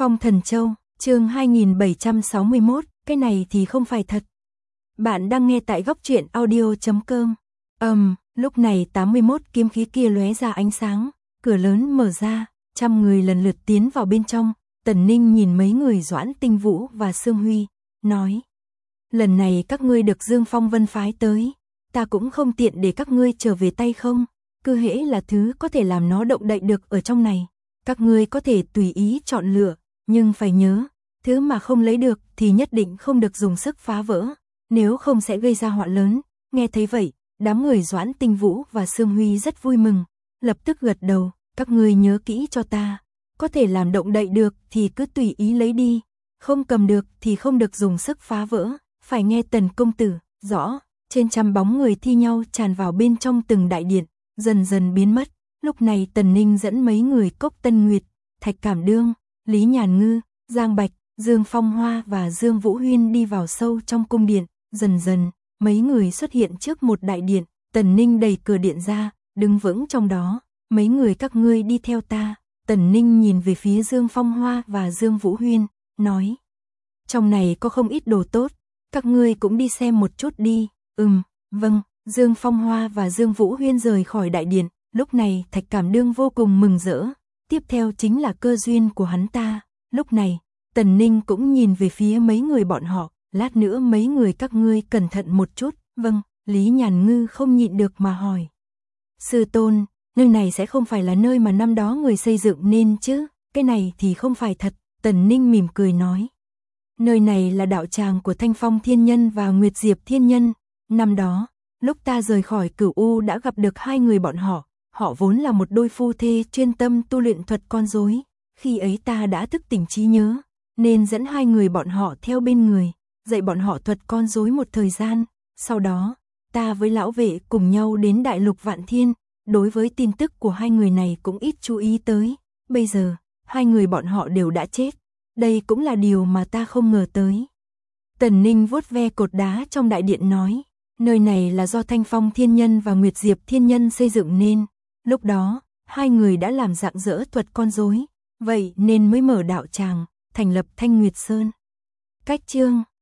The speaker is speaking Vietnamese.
Phong Thần Châu, chương 2761, cái này thì không phải thật. Bạn đang nghe tại góc truyện audio.com. Lúc này 81 kiếm khí kia lóe ra ánh sáng, cửa lớn mở ra, trăm người lần lượt tiến vào bên trong. Tần Ninh nhìn mấy người Doãn Tinh Vũ và Sương Huy, nói: lần này các ngươi được Dương Phong Vân phái tới, ta cũng không tiện để các ngươi trở về tay không, cứ hễ là thứ có thể làm nó động đậy được ở trong này, các ngươi có thể tùy ý chọn lựa, nhưng phải nhớ, thứ mà không lấy được thì nhất định không được dùng sức phá vỡ, nếu không sẽ gây ra họa lớn. Nghe thấy vậy, đám người Doãn Tinh Vũ và Sương Huy rất vui mừng, lập tức gật đầu: các ngươi nhớ kỹ cho ta, có thể làm động đậy được thì cứ tùy ý lấy đi, không cầm được thì không được dùng sức phá vỡ, phải nghe Tần công tử. Rõ. Trên trăm bóng người thi nhau tràn vào bên trong từng đại điện, dần dần biến mất. Lúc này Tần Ninh dẫn mấy người Cốc Tân Nguyệt, Thạch Cảm Đương, Lý Nhàn Ngư, Giang Bạch, Dương Phong Hoa và Dương Vũ Huyên đi vào sâu trong cung điện. Dần dần, mấy người xuất hiện trước một đại điện. Tần Ninh đẩy cửa điện ra, đứng vững trong đó. Mấy người các ngươi đi theo ta. Tần Ninh nhìn về phía Dương Phong Hoa và Dương Vũ Huyên, nói: trong này có không ít đồ tốt, các ngươi cũng đi xem một chút đi. Vâng. Dương Phong Hoa và Dương Vũ Huyên rời khỏi đại điện. Lúc này Thạch Cảm Đương vô cùng mừng rỡ, tiếp theo chính là cơ duyên của hắn ta. Lúc này, Tần Ninh cũng nhìn về phía mấy người bọn họ: lát nữa mấy người các ngươi cẩn thận một chút. Vâng. Lý Nhàn Ngư không nhịn được mà hỏi: sư tôn, nơi này sẽ không phải là nơi mà năm đó người xây dựng nên chứ? Cái này thì không phải thật. Tần Ninh mỉm cười nói: nơi này là đạo tràng của Thanh Phong Thiên Nhân và Nguyệt Diệp Thiên Nhân. Năm đó, lúc ta rời khỏi Cửu U đã gặp được hai người bọn họ. Họ vốn là một đôi phu thê chuyên tâm tu luyện thuật con rối. Khi ấy ta đã thức tỉnh trí nhớ, nên dẫn hai người bọn họ theo bên người, dạy bọn họ thuật con rối một thời gian. Sau đó, ta với lão vệ cùng nhau đến Đại Lục Vạn Thiên. Đối với tin tức của hai người này cũng ít chú ý tới. Bây giờ, hai người bọn họ đều đã chết. Đây cũng là điều mà ta không ngờ tới. Tần Ninh vuốt ve cột đá trong đại điện nói: nơi này là do Thanh Phong Thiên Nhân và Nguyệt Diệp Thiên Nhân xây dựng nên. Lúc đó, hai người đã làm rạng rỡ thuật con rối, vậy nên mới mở đạo tràng, thành lập Thanh Nguyệt Sơn. Cách chương